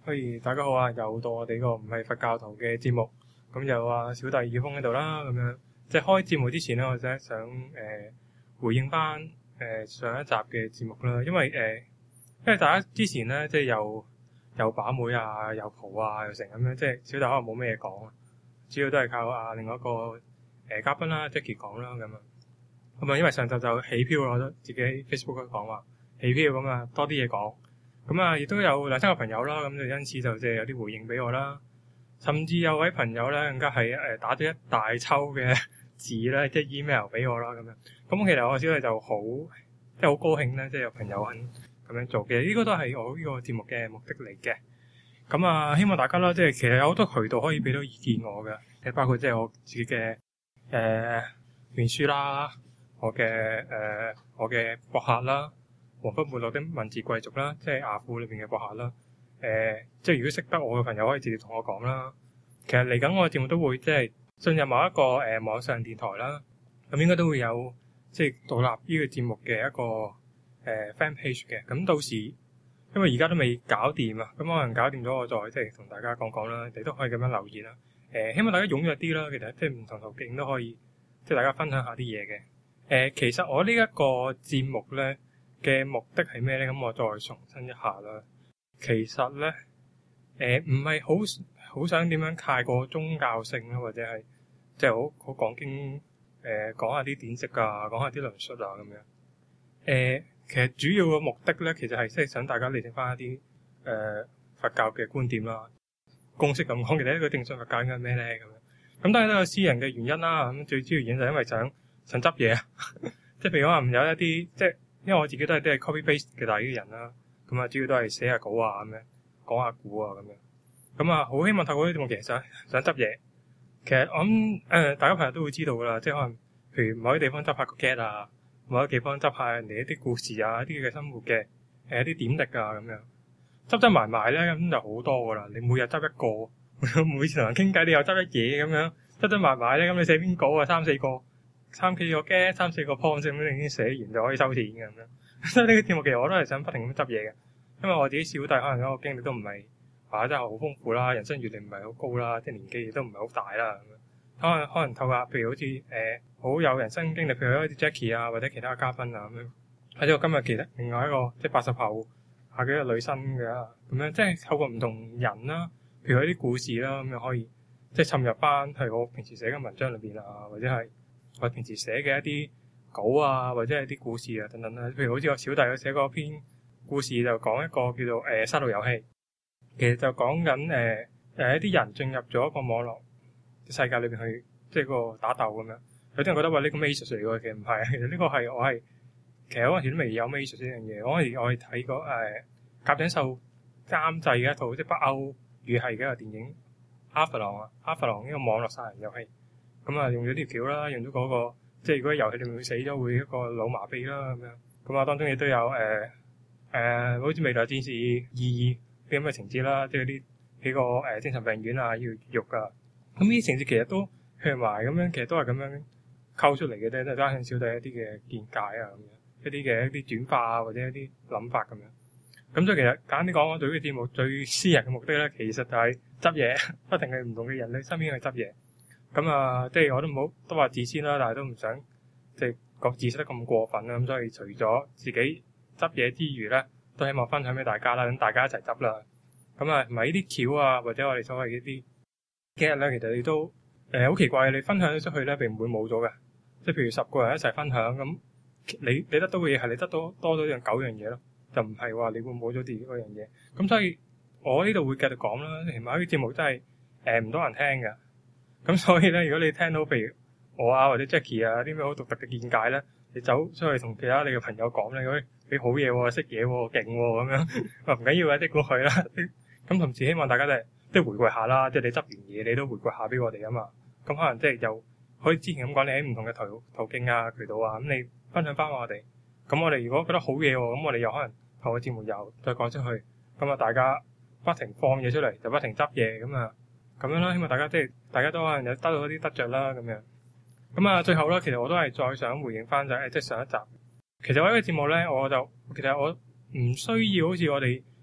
大家好啊！又到我哋個唔係佛教徒嘅節目，咁有小弟耳峰喺度啦，咁樣即係開節目之前咧，我真係想回應翻上一集嘅節目啦，因為大家之前咧即係又把妹啊，又蒲啊，又成咁樣，即係小弟可能冇咩嘢講啊，主要都係靠另外一個嘉賓啦，Jackie 講啦咁啊，因為上集就起飄我都自己 Facebook 講話起飄咁啊，多啲嘢講。咁啊，亦都有兩三個朋友啦，咁就因此就即係有啲回應俾我啦。甚至有位朋友咧，更加係打咗一大抽嘅字咧，即係 email 俾我啦，咁樣。咁其實我小弟就好高興咧，即係有朋友肯咁樣做嘅。呢個都係我呢個節目嘅目的嚟嘅。咁啊，希望大家啦，即係其實有好多渠道可以俾到意見我嘅，即係包括即係我自己嘅面書啦，我嘅博客啦。黃昏沒落的文字貴族啦，即係雅虎裏邊嘅博客啦。即係如果識得我嘅朋友，可以直接同我講啦。其實嚟緊我嘅節目都會即係進入某一個網上電台啦。咁應該都會有即係獨立呢個節目嘅一個fan page 嘅。咁到時因為而家都未搞掂啊，咁可能搞掂咗我再即係同大家講講啦。你都可以咁樣留言啦。希望大家踴躍啲啦。其實即係唔同途徑都可以即係大家分享下啲嘢嘅。其實我呢一個節目咧嘅目的係咩咧？咁我再重申一下啦。其實咧，唔係好想點樣太過宗教性啦，或者係即係好講經，講下啲典籍啊，講下啲論述啊咁樣。其實主要嘅目的咧，其實係即係想大家理清翻一啲佛教嘅觀點啦。公式咁講，其實一個正信佛教應該係咩咧？咁樣咁當然都有私人嘅原因啦。咁最主要原因就係因為想執嘢啊，即係譬如可能有一啲即係。因為我自己都係啲係 copy paste 嘅大啲人啦，咁啊主要都係寫下稿啊咁樣，講下古啊咁樣，咁啊好希望透過呢啲節目其實想執嘢。其實我諗大家朋友都會知道噶啦，即係可能譬如某啲地方執下個 get 啊，某啲地方執下人哋一啲故事啊，一啲嘅生活嘅一啲點滴啊咁樣，執埋咧咁就好多噶啦。你每日執一個，每次同人傾偈你又執一嘢咁樣，執埋咧咁你寫篇稿啊3-4個。3-4個 get 3-4個 point 咁樣已經寫完就可以收錢嘅咁樣，所以呢個節目其實我都係想不停咁執嘢嘅，因為我自己小弟可能嗰個經歷都唔係話真係好豐富啦，人生閱歷唔係好高啦，即係年紀亦都唔係好大啦咁樣，可能透過譬如好似好有人生經歷，譬如好似 Jackie 啊或者其他嘉賓啊咁樣，或者我今日其實另外一個即係80後下幾個女生嘅咁樣，即係透過唔同人啦，譬如一啲故事啦咁樣可以即係滲入翻係我平時寫嘅文章裏邊啊，或者係我平時寫嘅一啲稿啊，或者係啲故事啊等等啦。譬如好似我小弟佢寫過篇故事，就講一個叫做殺戮遊戲，其實就講緊一啲人進入咗一個網絡世界裏邊去，即係個打鬥咁樣。有啲人覺得話呢個咩藝術嚟嘅，其實唔係，其實呢個係其實嗰陣時都未有咩藝術呢樣嘢。嗰陣時我係睇過甲井秀監製嘅一套即係北歐語系嘅一個電影《阿弗朗》呢個網絡殺人遊戲。咁啊，用咗條橋啦，用咗嗰個，即係如果遊戲裏面會死咗，會一個腦麻痹啦咁樣。咁啊，當中亦都有好似《未來戰士2》啲咁嘅情節啦，即係啲幾個精神病院啊，要獄噶。咁呢啲情節其實都向埋咁樣，其實都係咁樣溝出嚟嘅啫，都係加上小弟一啲嘅見解啊咁樣，一啲轉化啊或者一啲諗法咁樣。咁所以其實簡單啲講，我對呢個節目最私人嘅目的咧，其實就係執嘢，不停去唔同嘅人喺身邊去執嘢。咁啊，即係我都話自私啦，但係都唔想即係講自私得咁過分啦。咁所以除咗自己執嘢之餘咧，都希望分享俾大家啦，等大家一齊執啦。咁啊，唔係呢啲橋啊，或者我哋所謂嘅啲 get 咧，其實你都好奇怪嘅，你分享咗出去咧，並唔會冇咗嘅。即係譬如10個人一齊分享，咁你得到嘅嘢係你得到多咗9樣嘢咯，就唔係話你會冇咗自己嗰樣嘢。咁所以我呢度會繼續講啦。起碼呢啲節目真係唔多人聽嘅。咁所以咧，如果你聽到譬如我啊或者 Jackie 啊啲咩好獨特嘅見解咧，你走出去同其他你嘅朋友講咧，你好嘢喎，識嘢喎，勁喎咁樣，話唔緊要嘅，即係過去啦。咁同時希望大家即係回饋下啦，即係你執完嘢你都回饋下俾我哋啊嘛。咁可能即係又可以之前咁講，你喺唔同嘅途徑啊渠道啊，咁你分享翻我哋。咁我哋如果覺得好嘢喎，咁我哋又可能透過節目又再講出去。咁啊，大家不停放嘢出嚟，就不停執嘢咁啊。咁樣啦，希望大家都可能有得到一啲得着啦，咁樣。咁啊，最後啦，其實我都係再想回應翻即係上一集。其實我呢個節目咧，其實我唔需要好似我哋以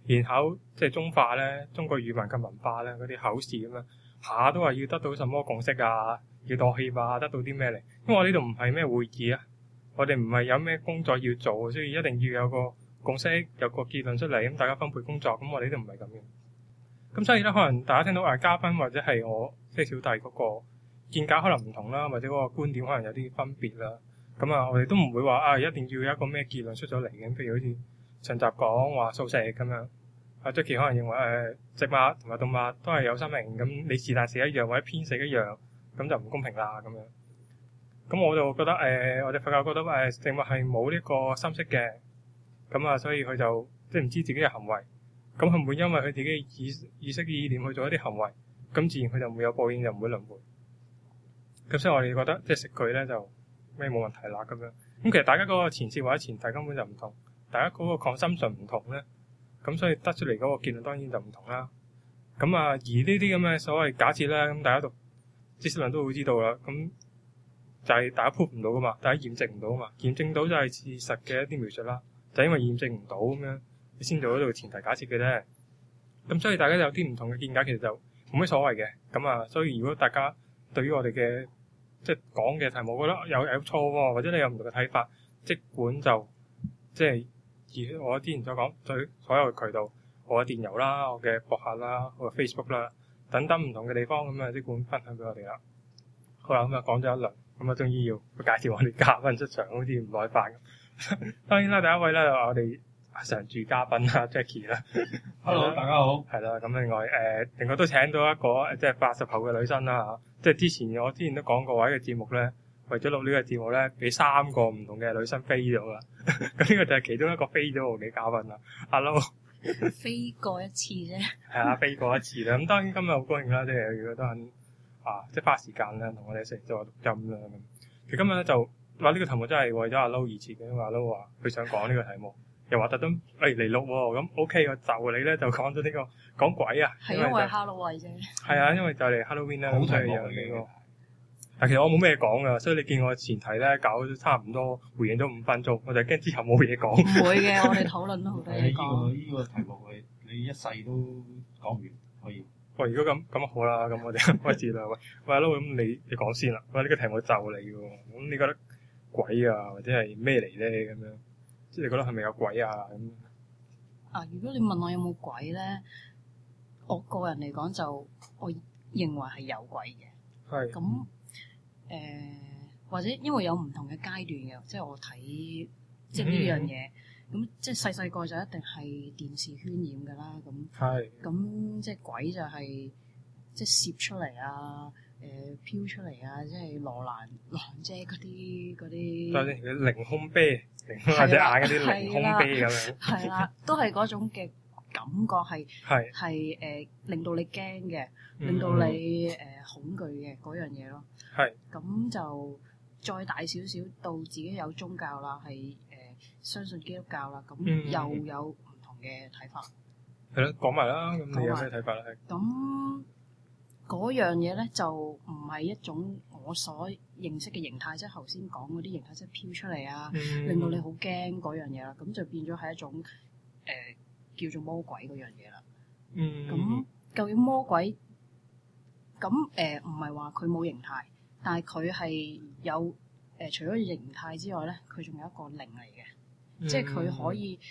研考即係中化咧，中國語文及文化咧嗰啲考試咁樣，下都話要得到什麼共識啊，要妥協啊，得到啲咩嚟？因為我呢度唔係咩會議啊，我哋唔係有咩工作要做，所以一定要有個共識，有個結論出嚟，咁大家分配工作。咁我哋呢度唔係咁嘅。咁所以咧，可能大家聽到嘉賓或者係我即係小弟嗰個見解可能唔同啦，或者嗰個觀點可能有啲分別啦。咁啊，我哋都唔會話一定要有一個咩結論出咗嚟嘅。譬如好似上集講話素食咁樣，Jackie 可能認為植物同埋動物都係有生命，咁你是但食一樣或者偏食一樣，咁就唔公平啦咁樣。咁我就覺得我哋佛教覺得植物係冇呢個心識嘅，咁啊，所以佢就即係唔知自己嘅行為。咁佢唔會因為佢自己嘅意識意念去做一啲行為，咁自然佢就唔會有報應，就唔會輪迴。咁所以我哋覺得即係食佢咧就咩冇問題啦咁樣。咁其實大家嗰個前設或者前提根本就唔同，大家嗰個 consumption 唔同咧，咁所以得出嚟嗰個結論當然就唔同啦。咁而呢啲咁嘅所謂假設咧，咁大家讀知識論都會知道啦。咁就係大家 prove 唔到噶嘛，大家驗證唔到嘛，驗證到就係事實嘅一啲描述啦。就因為驗證唔到咁樣，你先做嗰度前提假設嘅啫。咁所以大家有啲唔同嘅見解，其實就冇乜所謂嘅。咁所以如果大家對於我哋嘅即係講嘅題目，覺得有錯喎，或者你有唔同嘅睇法，即管就即係而我之前所講對所有嘅渠道，我嘅電郵啦，我嘅博客啦，我嘅 Facebook 啦，等等唔同嘅地方咁即管分享俾我哋啦。好啦，咁講咗一輪，咁終於要介紹我哋嘉賓出場，好似唔耐煩咁。當然啦，第一位咧我哋常駐嘉賓啦 Jackie 啦。 Hello，大家好。 係啦，咁另外另外都請到一個即係80後嘅女生啦嚇。即係我之前都講過話呢個節目咧，為咗錄呢個節目咧，俾3個唔同嘅女生飛咗啦。咁呢個就係其中一個飛咗我嘅嘉賓啦。Hello， 飛過一次啫。 係啊，飛過一次啦。咁當然今日好高興啦，即係如果都肯即係花時間咧，同我哋一齊做錄音啦咁。其實今日咧就話呢個題目真係為咗阿 Low 而設嘅，因為阿 Low 話佢想講呢個題目，又話特登嚟錄喎。咁 OK，我就你咧就講咗呢個講鬼啊。 係因為 Halloween 啫。係啊，因為就嚟 Halloween 啦， 好所以有呢個。但其實我冇咩講噶，所以你見我前提咧搞咗差唔多回應咗5分鐘，我就驚之後冇嘢講。 唔會嘅，我哋討論都好多嘢講。 呢個題目你一世都講唔完，可以。 喂，如果咁好啦，咁我哋開始啦。喂，Hello，咁你講先啦。喂，呢個題目就你喎，咁你覺得鬼啊或者係咩嚟咧？咁樣即係你覺得係咪有鬼啊？咁如果你問我有冇鬼咧，我個人嚟講就我認為係有鬼嘅。 係。 咁或者因為有唔同嘅階段嘅，即係我睇即係呢樣嘢。咁即係細個就一定係電視渲染㗎啦。咁即係鬼就係即係攝出嚟啊，飄出嚟啊，即係羅蘭姐嗰啲。 就係佢凌空啤，或者眼嗰啲凌空啤咁樣。係啦， 都係嗰種嘅感覺係令到你驚嘅，令到你恐懼嘅嗰樣嘢咯。 係。 咁就再大少少到自己有宗教啦，係相信基督教啦，咁又有唔同嘅睇法。 係咯，講埋啦，咁你有咩睇法咧？ 咁嗰樣嘢咧就唔係一種我所認識嘅形態，即係頭先講嗰啲形態，即係飄出嚟啊，令到你好驚嗰樣嘢啦，咁就變咗係一種叫做魔鬼嗰樣嘢啦。咁究竟魔鬼咁唔係話佢冇形態，但係佢係有除咗形態之外咧，佢仲有一個靈嚟嘅。即係佢可以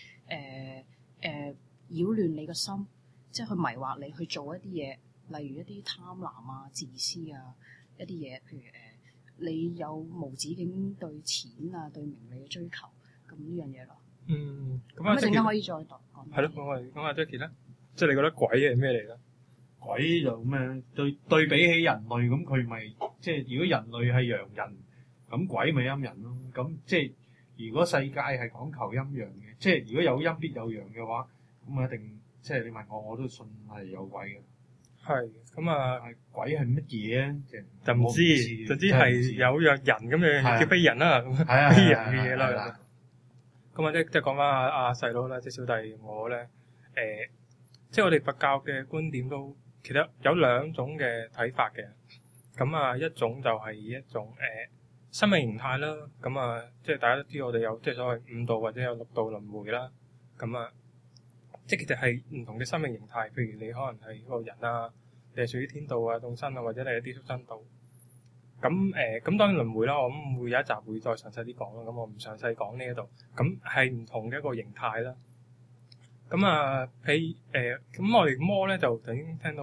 擾亂你個心，即係去迷惑你去做一啲嘢，例如一啲貪婪啊、自私啊一啲嘢，譬如你有無止境對錢啊、對名利嘅追求，咁呢樣嘢咯。 咁一陣間可以再講。 係咯，講下 Jackie 咧，即係你覺得鬼係咩嚟咧？ 鬼就咩？對比起人類咁，佢咪即係如果人類係陽人，咁鬼咪陰人咯。咁即係。如果世界係講求陰陽嘅，即係如果有陰必有陽嘅話，咁一定即係你問我都信係有鬼嘅。係咁鬼係乜嘢咧？ 就唔知，總之係有樣人咁樣叫非人啦，非人嘅嘢啦。咁即係講翻阿細佬啦，即係小弟我咧，即係我哋佛教嘅觀點都其實有2種嘅睇法嘅。咁一種就係一種生命形態啦，咁即係大家都知我哋有即係所謂5道或者有6道輪迴啦，咁即係其實係唔同嘅生命形態。譬如你可能係一個人啊，你係屬於天道啊、眾生啊，或者你係啲畜生道。咁當然輪迴啦，我諗會有一集會再詳細啲講啦。咁我唔詳細講呢一度。咁係唔同嘅一個形態啦。咁咁我哋魔咧就頭先聽到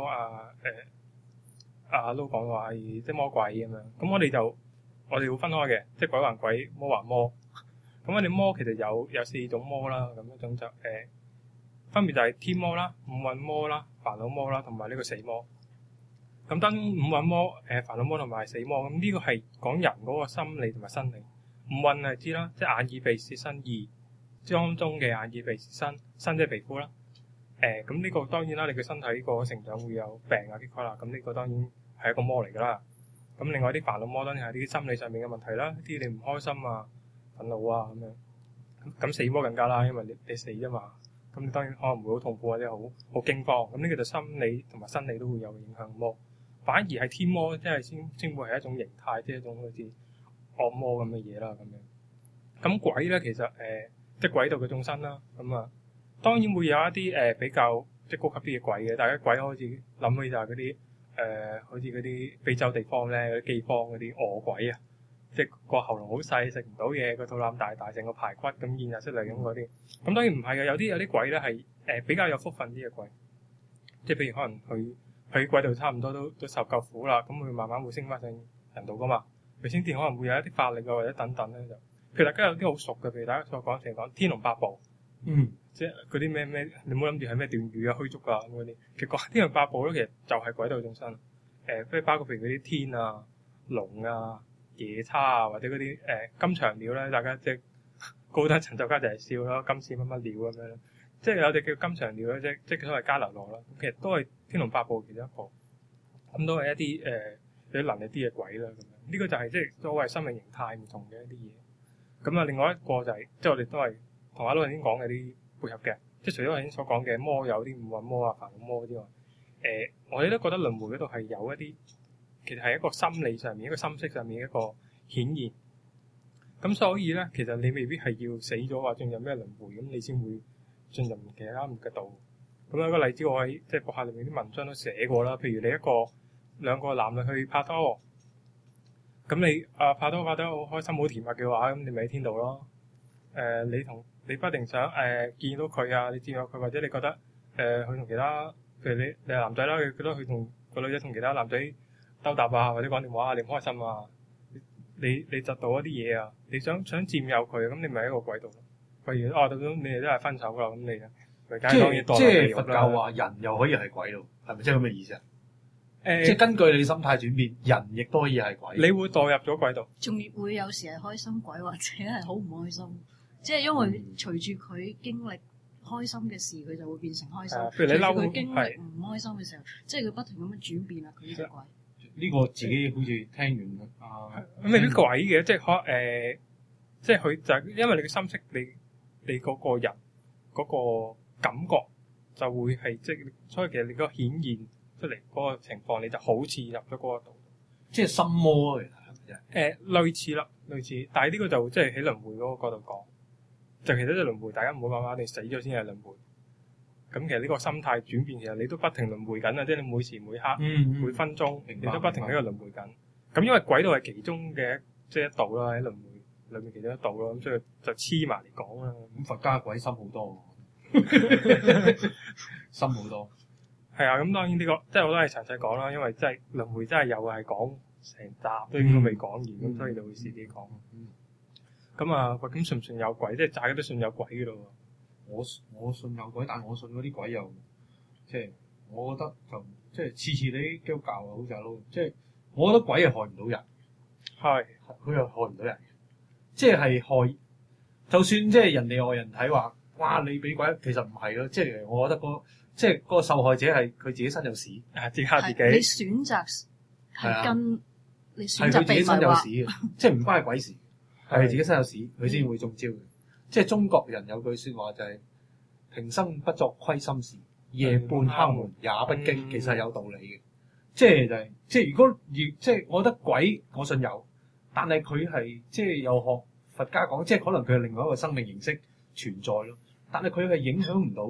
阿 Lo 講話係即係魔鬼咁樣。咁我哋會分開嘅，即係鬼還鬼，魔還魔。咁我哋魔其實有4種魔啦。咁一種就分別就係天魔啦、五蘊魔啦、煩惱魔啦，同埋呢個死魔。咁當五蘊魔、煩惱魔同埋死魔，咁呢個係講人嗰個心理同埋生理。五蘊係知啦，即係眼耳鼻舌身意，當中嘅眼耳鼻舌身即係皮膚啦。咁呢個當然啦，你嘅身體個成長會有病啊、結構啦，咁呢個當然係一個魔嚟㗎啦。咁另外啲煩惱魔當然係啲心理上面嘅問題啦，啲你唔開心啊、憤怒啊咁樣。咁死魔更加啦，因為你死啫嘛。咁你當然可能會好痛苦或者好驚慌。咁呢個就心理同埋生理都會有影響魔。反而係天魔，即係先會係一種形態，即係一種好似惡魔咁嘅嘢啦，咁樣。咁鬼咧，其實即係鬼道嘅眾生啦。咁當然會有一啲比較即係高級啲嘅鬼嘅。大家鬼好似諗起就係嗰啲好似嗰啲非洲地方咧嗰啲饑荒嗰啲餓鬼啊，即係個喉嚨好細，食唔到嘢，個肚腩大，成個排骨咁現日出嚟咁嗰啲。咁當然唔係嘅，有啲鬼咧係比較有福分啲嘅鬼，即係譬如可能佢鬼道差唔多都受夠苦啦，咁佢慢慢會升翻上人道噶嘛。佢先至可能會有一啲法力啊，或者等等咧就。譬如大家有啲好熟嘅，譬如大家所講成日講天龍八部，即係嗰啲咩，你唔好諗住係咩斷語啊、虛竹啊咁嗰啲。其實講天龍八部咧，其實就係鬼道眾生。即係包括譬如嗰啲天啊、龍啊、夜叉啊，或者嗰啲金長鳥咧，大家即係高等層就家就係笑咯，金翅乜乜鳥咁樣咯。即係有隻叫金長鳥咧，即係所謂迦樓羅啦。其實都係天龍八部其中一個，咁都係一啲有啲能力啲嘅鬼啦。咁樣呢個就係即係所謂生命形態唔同嘅一啲嘢。咁另外一個就係即係我哋都係同阿老頭先講嘅啲配合嘅，即係除咗頭先所講嘅魔有啲五蘊魔啊、煩惱魔之外，我哋都覺得輪迴嗰度係有一啲其實係一個心理上面、一個心識上面一個顯現。咁所以咧，其實你未必係要死咗或進入咩輪迴，咁你先會進入其他嘅道。咁有一個例子，我喺即係博客裏面啲文章都寫過啦。譬如你兩個男女去拍拖，咁你拍拖拍得好開心、好甜蜜嘅話，咁你咪喺天道咯。你不停想見到佢啊，你見到佢，或者你覺得佢同其他，譬如你係男仔啦，佢覺得佢同個女仔同其他男仔兜搭啊，或者講電話啊，你唔開心啊，你窒到一啲嘢啊，你想佔有佢，咁你咪喺個鬼道咯。譬如到咗你哋都係分手啦，咁你咪梗係當然墮落地獄啦。 即係佛教話人又可以係鬼咯，係咪即係咁嘅意思啊？ 誒， 即係根據你心態轉變，人亦都可以係鬼。 你會墮入咗鬼道， 仲會有時係開心鬼，或者係好唔開心。即係因為隨住佢經歷開心嘅事，佢就會變成開心。 譬如你嬲佢經歷唔開心嘅時候，即係佢不停咁樣轉變啊！佢呢隻鬼呢個自己好似聽完咁未必鬼嘅，即係即係佢就係因為你嘅心識，你嗰個人嗰個感覺就會係即係，所以其實你嗰個顯現出嚟嗰個情況，你就好似入咗嗰個度， 即係心魔嚟，係咪啫？ 類似啦，類似，但係呢個就即係喺輪迴嗰個角度講，就其實即係輪迴，大家唔好諗你死咗先係輪迴。咁其實呢個心態轉變，其實你都不停輪迴緊啊！即係你每時每刻、每分鐘，你都不停喺度輪迴緊。咁因為鬼道係其中嘅即係一道啦，喺輪迴裏面其中一道咯，咁所以就黐埋嚟講啦。 咁佛家鬼心好多，心好多。 係啊，咁當然呢個即係我都係詳細講啦，因為真係輪迴真係又係講成集都應該未講完，咁所以就會遲啲講。咁咁信唔信有鬼？即係大家都信有鬼嘅咯喎。 我信有鬼，但我信嗰啲鬼又即係我覺得就即係次次你基督教啊，好似咯，即係我覺得鬼係害唔到人， 係佢又害唔到人，即係害。就算即係人哋外人睇話，哇你俾鬼，其實唔係咯，即係我覺得即係嗰個受害者係佢自己身有屎， 自己嚇自己。 你選擇係跟你選擇係佢自己身有話屎嘅，即係唔關係鬼事，係佢自己身有屎，佢先會中招嘅。即係中國人有句説話就係平生不作虧心事，夜半敲門也不驚，其實係有道理嘅。即係即係如果即係我覺得鬼我信有，但係佢係即係又學佛家講，即係可能佢係另外一個生命形式存在咯。但係佢係影響唔到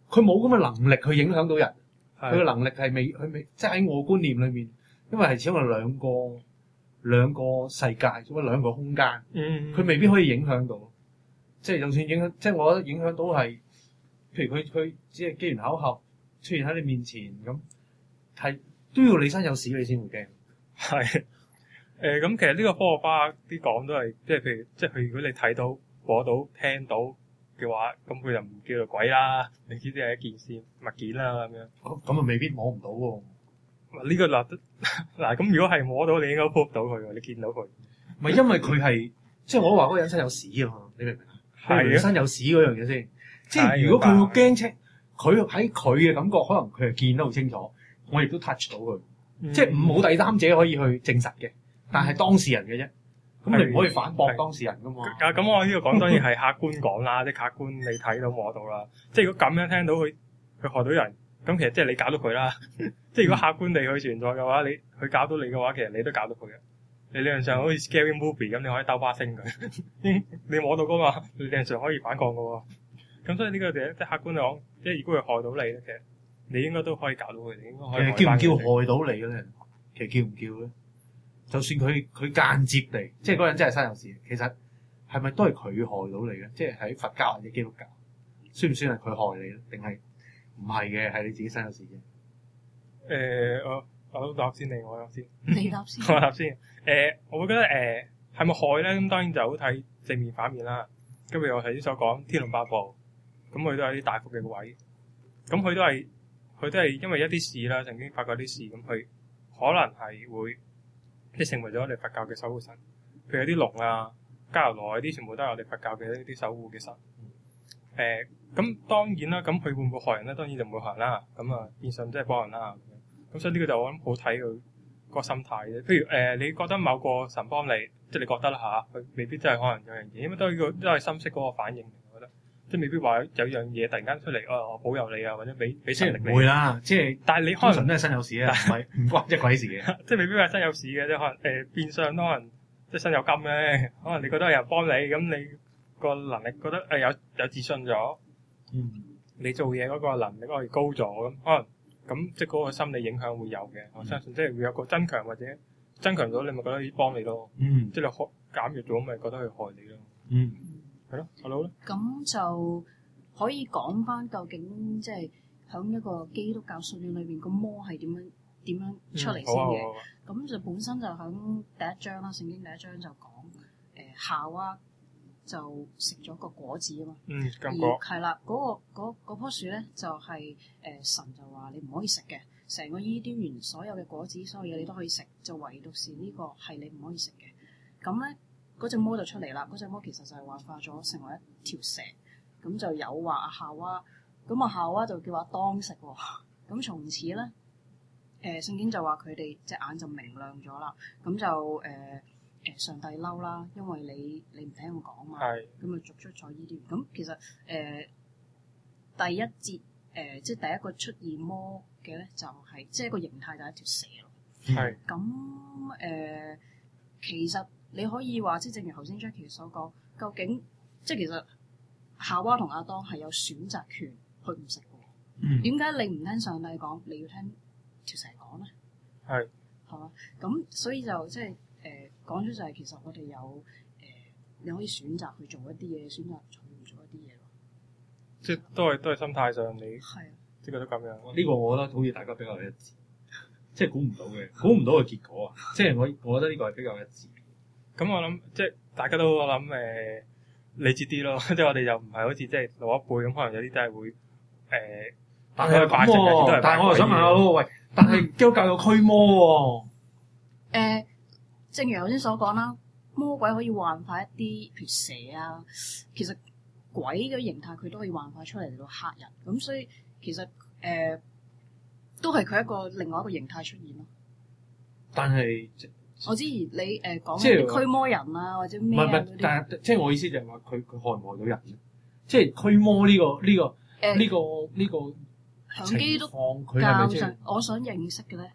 佢冇咁嘅能力去影響到人，佢嘅係能力係未，即係喺我觀念裏面，因為係始終係兩個世界，或者兩個空間，佢未必可以影響到。即係就算影響，即係我覺得影響到係，譬如佢只係機緣巧合出現喺你面前咁，係都要你身有屎你先會驚。 係咁，其實呢個科學家啲講都係，即係譬如，即係佢如果你睇到、摸到、聽到嘅話，咁佢就唔叫做鬼啦，你呢啲係一件事物件啦咁樣。 咁啊未必摸唔到喎。 呢個嗱咁，如果係摸到，你應該 prove 到佢喎，你見到佢。 唔係因為佢係，即係我都話嗰個人身有屎啊嘛，你明唔明啊？ 係係身有屎嗰樣嘢先。即係如果佢好驚青，佢喺佢嘅感覺，可能佢係見得好清楚，我亦都 touch 到佢。即係冇第三者可以去證實嘅，但係當事人嘅啫。咁你唔可以反駁當事人噶嘛？ 咁我呢個講當然係客觀講啦，即係客觀你睇到摸到啦。即係如果咁樣聽到佢害到人，咁其實即係你搞到佢啦。即係如果客觀地佢存在嘅話，佢搞到你嘅話，其實你都搞到佢嘅。你理論上好似 scary movie 咁，你可以兜巴星佢。你摸到噶嘛？你理論上可以反抗噶喎。咁所以呢個就即係客觀嚟講，即係如果佢害到你咧，其實你應該都可以搞到佢哋，應該可以。 其實叫唔叫害到你嘅咧？其實叫唔叫咧？就算佢間接地，即係嗰個人真係身有事，其實係咪都係佢害到你嘅？即係喺佛教或者基督教，算唔算係佢害你咧？定係唔係嘅？係你自己身有事啫。 我答先定我答先？ 你答先。 我答先。我會覺得係咪害咧？咁當然就好睇正面反面啦。咁譬如我頭先所講《天龍八部》，咁佢都係啲大福嘅位，咁佢都係因為一啲事啦，曾經發過啲事，咁佢可能係會即係成為咗我哋佛教嘅守護神。譬如有啲龍啊、迦樓羅嗰啲，全部都係我哋佛教嘅一啲守護嘅神。咁當然啦，咁佢會唔會害人咧？當然就唔會害人啦。咁啊，變相即係幫人啦。咁所以呢個就我諗好睇佢個心態嘅。譬如你覺得某個神幫你，即係你覺得啦嚇，佢未必真係可能有樣嘢，因為都係心識嗰個反應。我覺得即係未必話有樣嘢突然間出嚟，我保佑你啊，或者俾神力你。 唔會啦，即係但係你可能都係身有事啊，唔關一鬼事嘅。 即係未必話身有事嘅，即係可能變相都可能即係身有金咧。可能你覺得有人幫你，咁你個能力覺得有自信咗，你做嘢嗰個能力可以高咗，咁可能。咁即係嗰個心理影響會有嘅，我相信即係會有個增強或者增強咗，你咪覺得幫你咯。即係你減弱咗，咪覺得佢害你咯。係咯，阿佬咧。 咁就可以講翻究竟即係喺一個基督教信仰裏邊個魔係點樣出嚟先嘅。咁就本身就喺第一章啦，聖經第一章就講夏娃就食咗個果子啊嘛， 禁果係啦，嗰棵樹咧就係神就話你唔可以食嘅，成個伊甸園所有嘅果子，所有嘢你都可以食，就唯獨是呢個係你唔可以食嘅。咁咧嗰隻魔就出嚟啦，嗰隻魔其實就係幻化咗成為一條蛇，咁就誘惑阿夏娃，咁阿夏娃就叫阿當食喎，咁從此咧聖經就話佢哋隻眼就明亮咗啦，咁就上帝嬲啦，因為你唔聽我講嘛，咁咪逐出咗伊甸園。咁其實第一節即係第一個出現魔嘅咧，就係即係一個形態就係一條蛇咯。咁其實你可以話，即係正如頭先 Jackie 所講，究竟即係其實夏娃同亞當係有選擇權去唔食嘅。點解你唔聽上帝講，你要聽條蛇講咧？係嘛？咁所以就即係。講咗就係其實我哋有你可以選擇去做一啲嘢，選擇做唔做一啲嘢咯。 即係都係心態上你係即係覺得咁樣。 呢個我覺得好似大家比較一致，即係估唔到嘅結果啊！即係我覺得呢個係比較一致。 咁我諗即係大家都我諗理智啲咯，即係我哋又唔係好似即係老一輩咁，可能有啲真係會但係咁喎，但係我又想問下咯，喂，但係基督教有驅魔喎。 正如頭先所講啦，魔鬼可以幻化一啲譬如蛇啊，其實鬼嘅形態佢都可以幻化出嚟嚟到嚇人，咁所以其實都係佢一個另外一個形態出現咯。 但係我知你講啲驅魔人啊或者咩啊嗰啲， 但係即係我意思就係話佢害唔害到人咧？即係驅魔呢個響基督教上，我想認識嘅咧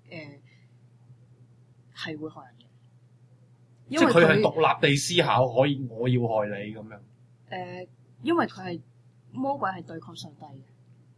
係會害人嘅。 即係佢係獨立地思考，可以我要害你咁樣。 因為佢係魔鬼係對抗上帝嘅，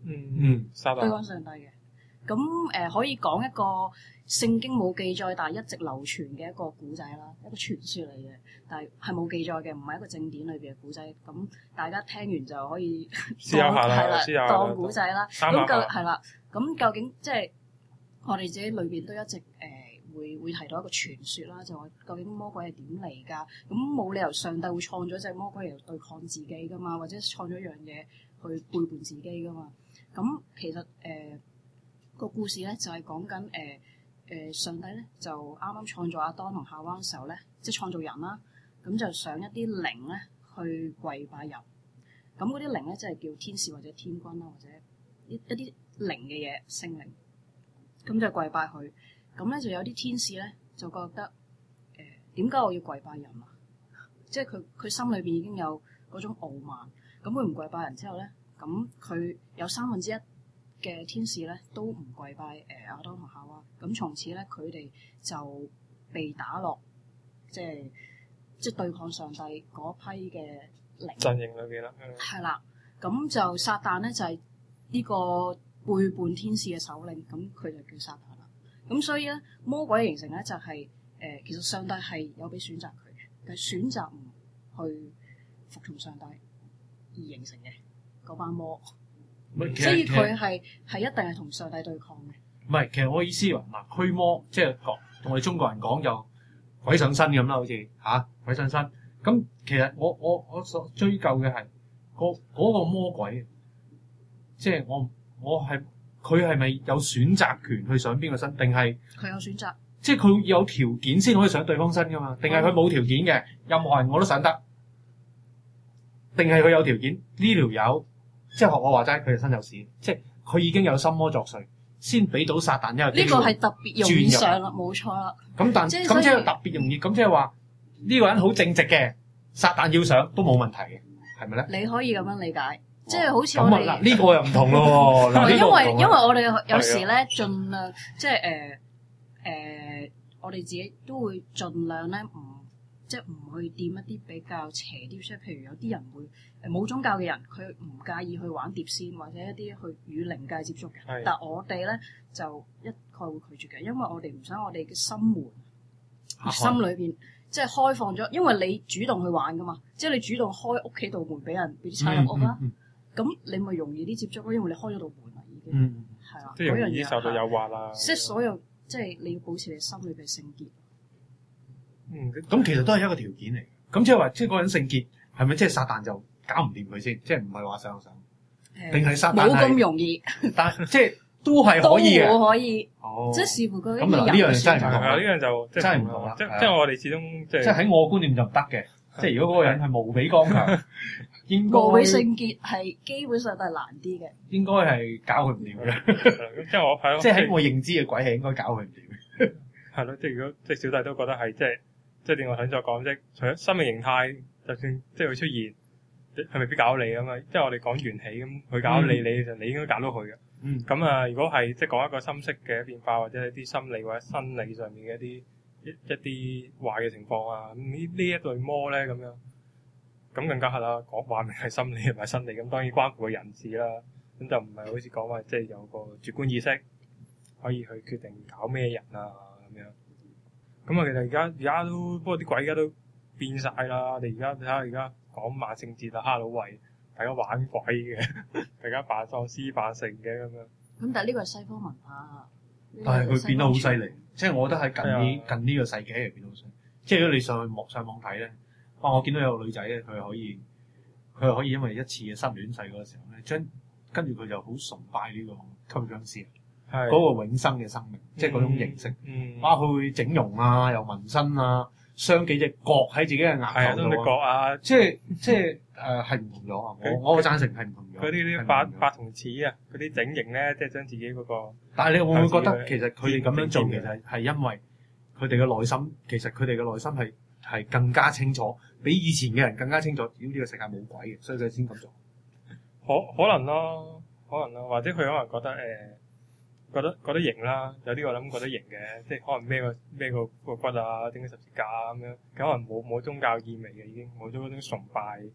撒對抗旦上帝嘅。咁可以講一個聖經冇記載，但係一直流傳嘅一個古仔啦，一個傳說嚟嘅，但係冇記載嘅，唔係一個正典裏邊嘅古仔。咁大家聽完就可以思考下啦， 係啦，當古仔啦。咁係啦，咁究竟即係我哋自己裏邊都一直會提到一個傳說啦，就話究竟魔鬼係點嚟㗎？咁冇理由上帝會創咗隻魔鬼嚟對抗自己㗎嘛，或者創咗一樣嘢去背叛自己㗎嘛？咁其實個故事咧就係講緊上帝咧就啱啱創造亞當同夏娃嘅時候咧，即係創造人啦，咁就上一啲靈咧去跪拜人。咁嗰啲靈咧即係叫天使或者天軍啦，或者一啲靈嘅嘢聖靈，咁就跪拜佢。咁咧就有啲天使咧就覺得點解我要跪拜人啊？即係佢心裏邊已經有嗰種傲慢。咁佢唔跪拜人之後咧，咁佢有1/3嘅天使咧都唔跪拜亞當同夏娃。咁從此咧佢哋就被打落即係對抗上帝嗰批嘅靈陣營裏邊啦。 係啦，咁就撒旦咧就係呢個背叛天使嘅首領，咁佢就叫撒旦啦。咁所以咧，魔鬼嘅形成咧就係其實上帝係有俾選擇佢嘅，但係選擇唔去服從上帝而形成嘅嗰班魔，所以佢係一定係同上帝對抗嘅。 唔係，其實我意思話嗱，驅魔即係同我哋中國人講就鬼上身咁啦，好似鬼上身。咁其實我所追究嘅係嗰個魔鬼，即係我係。佢係咪有選擇權去上邊個身？定係佢有選擇？ 即係佢有條件先可以上對方身噶嘛？定係佢冇條件嘅，任何人我都上得？定係佢有條件？呢條友即係學我話齋，佢係身有屎，即係佢已經有心魔作祟，先俾到撒旦一個機會。 呢個係特別容易上啦，冇錯啦。 咁即係特別容易，咁即係話呢個人好正直嘅，撒旦要上都冇問題嘅，係咪咧？ 你可以咁樣理解。即係好似我哋嗱呢個又唔同咯喎， 因為我哋有時咧盡量即係我哋自己都會盡量咧唔去掂一啲比較邪啲，即係譬如有啲人會冇宗教嘅人，佢唔介意去玩碟仙或者一啲去與靈界接觸嘅，但係我哋咧就一概會拒絕嘅，因為我哋唔想我哋嘅心門心裏邊即係開放咗，因為你主動去玩噶嘛，即係你主動開屋企道門俾人俾啲踩入屋啦。咁你咪容易啲接觸咯，因為你開咗道門啦，已經係啦， 即係容易受到誘惑啦。 即係所有，即係你要保持你心裏嘅聖潔。 咁其實都係一個條件嚟。咁即係話，即係嗰個人聖潔，係咪即係撒旦就搞唔掂佢先？即係唔係話上定係撒旦冇咁容易， 但即係都係可以嘅。 都可以。即係視乎佢咁呢樣真係唔同啦。呢樣就真係唔同啦。即係我哋始終即係喺我嘅觀念就唔得嘅。即係如果嗰個人係無比剛強。 無比聖潔係基本上都係難啲嘅， 應該係搞佢唔掂嘅。 即係我係咯， 即係喺我認知嘅鬼係應該搞佢唔掂嘅。 係咯，即係如果即係小弟都覺得係即係正我頭先所講，即係除咗生命形態，就算即係佢出現，係未必搞你啊嘛。即係我哋講緣起咁，佢搞你，你應該搞到佢嘅。咁啊，如果係即係講一個心識嘅變化，或者係啲心理或者生理上面嘅一啲壞嘅情況啊，咁呢一類魔咧咁樣。咁更加係啦，講話明係心理唔係生理，咁當然關乎個人事啦。咁就唔係好似講話即係有個主觀意識可以去決定搞咩人啊咁樣。咁啊，其實而家都不過啲鬼而家都變晒啦。我哋而家睇下而家講萬聖節啊、哈囉喂，大家玩鬼嘅，大家扮喪屍扮成嘅咁樣。 咁但係呢個係西方文化， 但係佢變得好犀利。即係我覺得喺近呢個世紀係變得好犀利。即係如果你上網睇咧。我見到有個女仔咧，佢係可以因為一次嘅失戀世嗰個時候咧，跟住佢就好崇拜呢個吸血僵屍，嗰個永生嘅生命，即係嗰種形式。哇！佢會整容啊，又紋身啊，鑲幾隻角喺自己嘅額頭度角啊， 即係係唔同咗啊！我贊成係唔同咗。 嗰啲八同齒啊，嗰啲整形咧，即係將自己嗰個。 但係你會唔會覺得其實佢哋咁樣做，其實係因為佢哋嘅內心，其實佢哋嘅內心係更加清楚，比以前嘅人更加清楚，呢個世界冇鬼嘅，所以佢先咁做。可能咯，或者佢可能覺得型啦，有啲我諗覺得型嘅，即係可能孭個骨啊，整啲十字架咁樣，可能冇宗教意味嘅，已經冇咗嗰種崇拜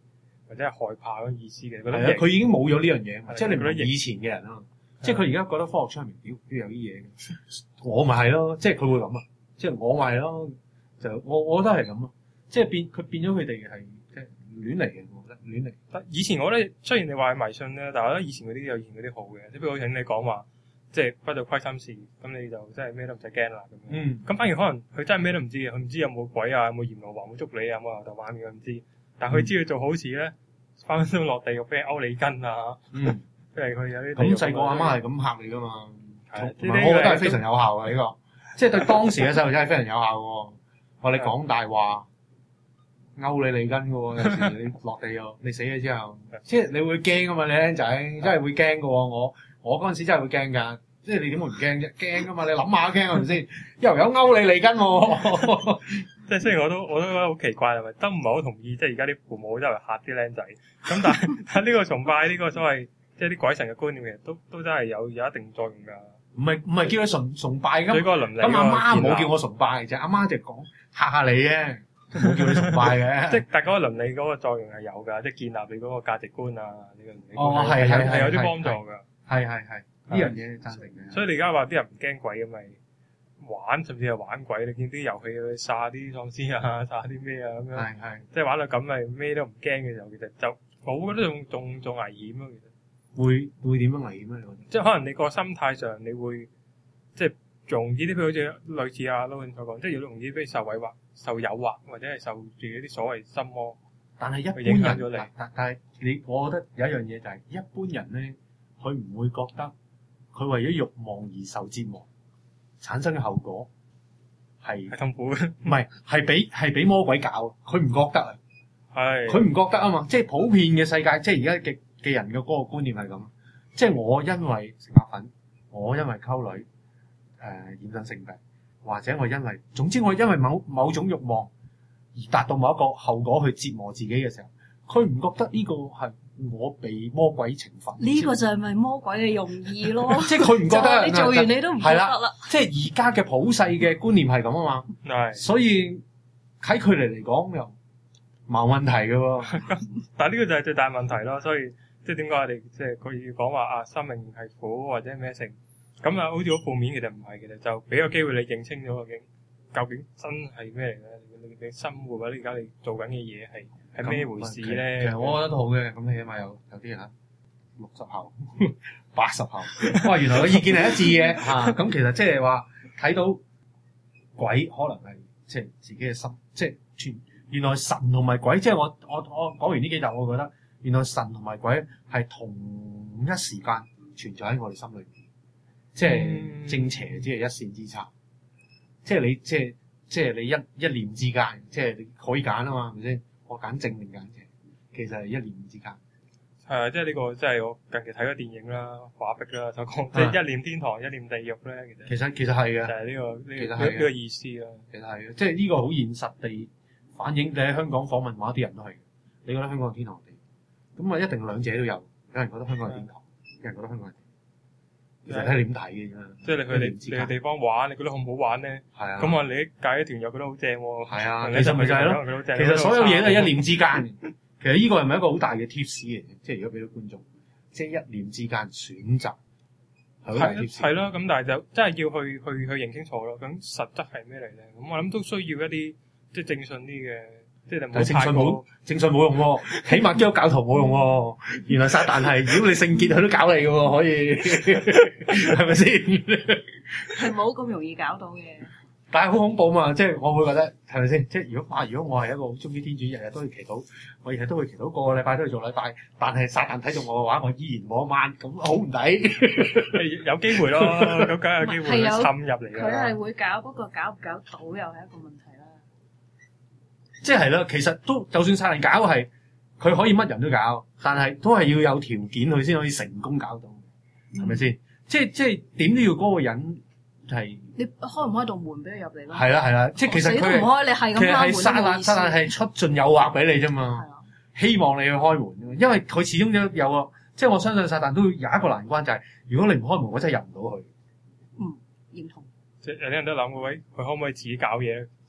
或者係害怕嗰個意思嘅。覺得係啊，佢已經冇咗呢樣嘢， 係即係你唔係以前嘅人啊嘛。即係佢而家覺得科學出嚟，屌邊有啲嘢嘅，我咪係咯，即係佢會咁啊，即係我咪係咯，就我覺得係咁咯，即係佢變咗佢哋係即係亂嚟嘅，我覺得亂嚟。 但以前我覺得雖然你話係迷信咧，但係我覺得以前嗰啲有以前嗰啲好嘅，即係譬如好似你講話，即係不做虧心事，咁你就真係咩都唔使驚啦咁樣。 嗯， 咁反而可能佢真係咩都唔知嘅，佢唔知有冇鬼啊，有冇閻羅王會捉你啊，有冇牛頭馬面佢唔知，但係佢知佢做好事咧，分分鐘落地獄俾人勾你筋啊，即係佢有啲咁細個阿媽係咁嚇你噶嘛， 係同埋我覺得係非常有效嘅呢個，即係對當時嘅細路仔係非常有效嘅。話你講大話，勾你脷筋嘅喎，有時你落地獄，你死咗之後，即係你會驚噶嘛，你僆仔真係會驚嘅喎。我嗰陣時真係會驚㗎，即係你點會唔驚啫？驚㗎嘛，你諗下驚係咪先？又有勾你脷筋喎， 即係雖然我都覺得好奇怪，係咪都唔係好同意，即係而家啲父母真係嚇啲僆仔，咁但係呢個崇拜呢個所謂即係啲鬼神嘅觀念，其實都真係有一定作用㗎。 唔係叫你崇拜㗎。 對嗰個倫理。 咁阿媽唔好叫我崇拜啫，阿媽就講嚇下你嘅，即係冇叫你崇拜嘅。 即係但係嗰個倫理嗰個作用係有㗎，即係建立你嗰個價值觀啊，呢個倫理觀哦係係有啲幫助㗎。 係呢樣嘢贊成嘅。 所以你而家話啲人唔驚鬼咁咪玩，甚至係玩鬼。你見啲遊戲去殺啲喪屍啊，殺啲咩啊咁樣， 係即係玩到咁咪咩都唔驚嘅時候，其實就我覺得仲危險咯。其實會點樣危險咧？ 即係可能你個心態上，你會即係容易啲，譬如好似類似阿 Logan 所講，即係要容易俾受委惑、受誘惑，或者係受住一啲所謂心魔。 但係一佢影響咗你般人，但係我覺得有一樣嘢就係一般人咧，佢唔會覺得佢為咗慾望而受折磨，產生嘅後果係痛苦嘅。 唔係俾魔鬼搞，佢唔覺得啊， 係佢唔覺得啊嘛，即係普遍嘅世界，即係而家嘅人嘅嗰個觀念係咁，即係我因為食白粉，我因為溝女染上性病，或者我因為某種慾望而達到某一個後果去折磨自己嘅時候，佢唔覺得呢個係我被魔鬼懲罰。 呢個就係咪魔鬼嘅用意咯？ 即係佢唔覺得， 你做完你都唔覺得啦。 即係而家嘅普世嘅觀念係咁啊嘛， 係。 所以喺佢哋嚟講又冇問題嘅喎。 但係呢個就係最大問題咯，所以即係點解我哋即係佢要講話啊，生命係苦或者咩性咁啊？好似好負面，其實唔係，其實就俾個機會你認清咗究竟真係咩嚟咧？你生活或者而家你做緊嘅嘢係咩回事咧？ 其實我覺得都好嘅，咁你起碼有啲人60後、80後，哇！原來個意見係一致嘅嚇。咁其實即係話睇到鬼可能係即係自己嘅心，即係原來神同埋鬼，即係我講完呢幾集，我覺得原來神同埋鬼係同一時間存在喺我哋心裏面，即係正邪只係一線之差，即係你即係你一念之間，即係你可以揀啊嘛，係咪先？我揀正定揀邪，其實係一念之間。 係啊，即係呢個即係我近期睇個電影啦，畫壁啦，就講即係一念天堂，一念地獄咧。 其實係嘅， 就係呢呢個意思啦。 其實係嘅，即係呢個好現實地反映你喺香港訪問某一啲人都係嘅。你覺得香港係天堂地獄？咁啊，一定兩者都有。有人覺得香港係天堂，有人覺得香港係地獄。其實睇你點睇嘅啫。即係你去你嘅地方玩，你覺得好唔好玩咧？係啊。咁啊，你介一團又覺得好正喎。係啊，其實咪就係咯。其實所有嘢都係一念之間。其實呢個係咪一個好大嘅 tips 嚟嘅？即係如果俾到觀眾，即係一念之間選擇係咯。咁但係就真係要去認清楚咯。咁實質係咩嚟咧？咁我諗都需要一啲即係正信啲嘅，即係唔好太過正信冇用喎。起碼基督教徒冇用喎。原來撒旦係，如果你聖潔佢都搞你嘅喎，可以係咪先？係冇咁容易搞到嘅。但係好恐怖嘛，即係我會覺得係咪先？即係如果我係一個好中意天主，日日都去祈禱，我日日都去祈禱，個個禮拜都去做禮拜，但係撒旦睇中我嘅話，我依然冇一晚，咁好唔抵。有機會咯，咁梗係有機會侵入嚟嘅。佢係會搞，不過搞唔搞到又係一個問題啦。即係咯，其實都就算撒旦搞係，佢可以乜人都搞，但係都係要有條件佢先可以成功搞到，係咪先？即係點都要嗰個人。係你開唔開道門俾佢入嚟咯？係啦，即係其實佢唔開，你係咁開門。其實係撒旦係出盡誘惑俾你啫嘛，希望你去開門。因為佢始終都有個，即係我相信撒旦都有一個難關，就係如果你唔開門，我真係入唔到去。認同。即係有啲人都諗過，喂，佢可唔可以自己搞嘢？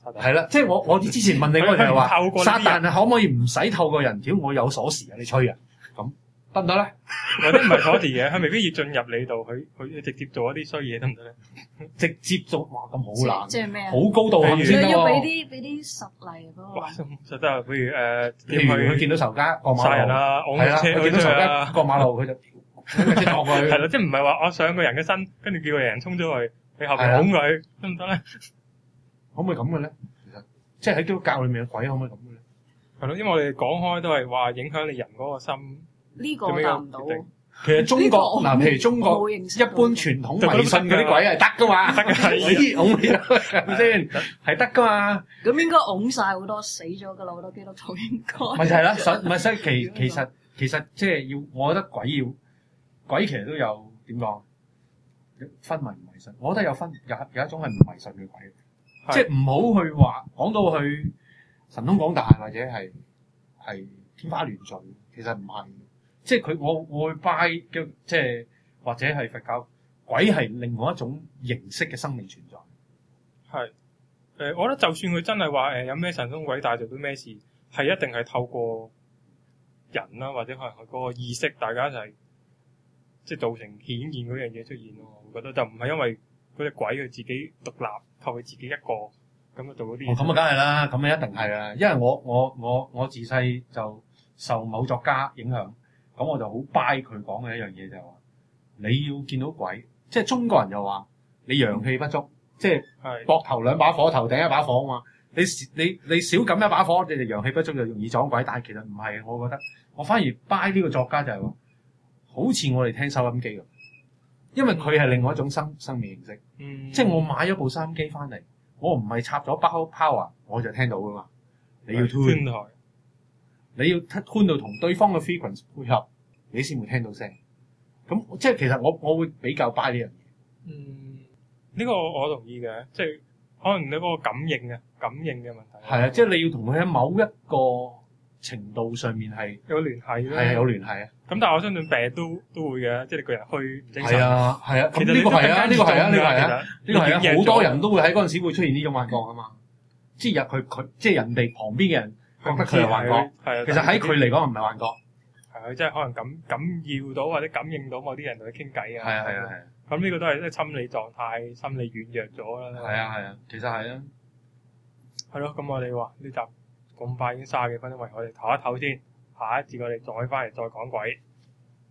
係啦，即係我之前問你嗰個就係話透過呢啲人撒旦可唔可以唔使透過人？屌我有鎖匙啊！你吹啊！咁得唔得咧？ 或者唔係鎖匙嘅，佢未必要進入你度，佢直接做一啲衰嘢得唔得咧？ 直接做哇咁好難， 即係咩啊？ 好高度行先得要俾喎。 啲實例嗰個哇，實得啊！譬如譬如佢見到仇家過馬路， 殺人啊， 係啦， 車佢見到仇啊家，過馬路，佢就即係過去。 係啦，即係唔係話我上個人嘅身，跟住叫個人衝咗去，你後邊係啊拱佢，得唔得咧？ 可唔可以咁嘅咧？其實即係喺基督教裏面嘅鬼可唔可以咁嘅咧？ 係咯，因為我哋講開都係話影響你人嗰個心。 呢個我答唔到。 其實中國嗱，譬如中國我冇認識一般傳統迷信嗰啲鬼係得噶嘛， 得㗎係咦拱你係咪先？係得噶嘛？ 咁應該拱晒好多死咗噶啦，好多基督徒應該。 咪就係啦，唔係所以其實即係要，我覺得鬼其實都有點講分迷唔迷信，我覺得有一種係唔迷信嘅鬼，即係唔好去話講到去神通廣大或者係天花亂墜，其實唔係。即係我會 buy 嘅，即係或者係佛教鬼係另外一種形式嘅生命存在。 係我覺得就算佢真係話有咩神通鬼大做到咩事，係一定係透過人啦，或者可能佢嗰個意識，大家一齊即係造成顯現嗰樣嘢出現咯。我覺得就唔係因為嗰隻鬼佢自己獨立，靠佢自己一個咁樣做嗰啲嘢。 咁啊，梗係啦，咁啊一定係啦，因為我自細就受某作家影響。咁我就好 buy 佢講嘅一樣嘢就係話，你要見到鬼，即係中國人又話你陽氣不足，即係膊頭兩把火，頭頂一把火啊嘛。你少撳一把火，你就陽氣不足就容易撞鬼。但係其實唔係，我覺得我反而 buy 呢個作家就係話，好似我哋聽收音機咁，因為佢係另外一種生命形式。即係我買咗部收音機翻嚟，我唔係插咗包 power 我就聽到噶嘛。你要 tune 台。你要 tune 到同對方嘅 frequency 配合，你先會聽到聲。咁即係其實我會比較 buy 呢樣嘢。 呢個我同意嘅，即係可能你嗰個感應嘅問題。 係啊，即係你要同佢喺某一個程度上面係有聯繫啦。 係有聯繫啊。 咁但係我相信病都會嘅，即係你個人虛唔精神。 係啊。咁呢個係啊，呢個係啊，好多人都會喺嗰陣時會出現呢種幻覺啊嘛。即係佢即係人哋旁邊嘅人。覺得佢係幻覺，其實喺佢嚟講唔係幻覺， 係即係可能感召到或者感應到某啲人同佢傾偈啊。 係啊。 咁呢個都係即係心理狀態、心理軟弱咗啦。 係啊，其實係啊。 係咯，咁我哋話呢集咁快已經30幾分鐘，我哋唞一唞先，下一節我哋再翻嚟再講鬼。